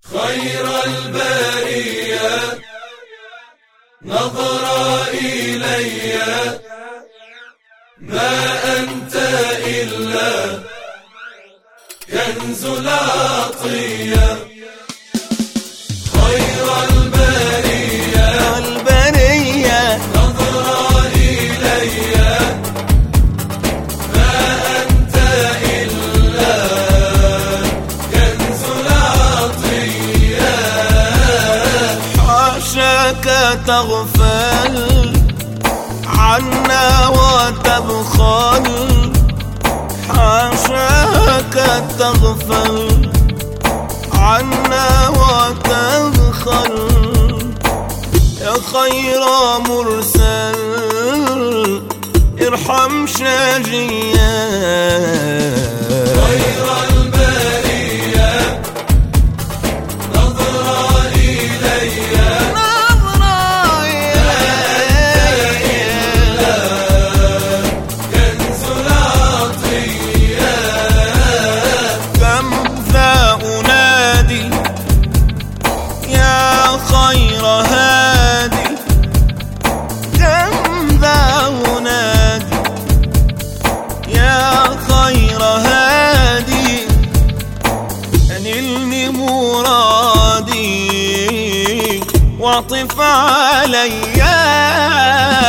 خير البرية نظر إلي، ما أنت إلا كنز العطية. خير البرية نظر إلي، ما أنت إلا كنز العطية. حاشاك تغفل عنا وتبخل، حاشاك تغفل عنا وتبخل، يا خير مرسل ارحم شاجيا. خير البرية نظر إلي، كنز العطية. كم ذا أنادي يا خير هادي، كم ذا أنادي يا خير هادي، أنلني مرادي واعطف عليا.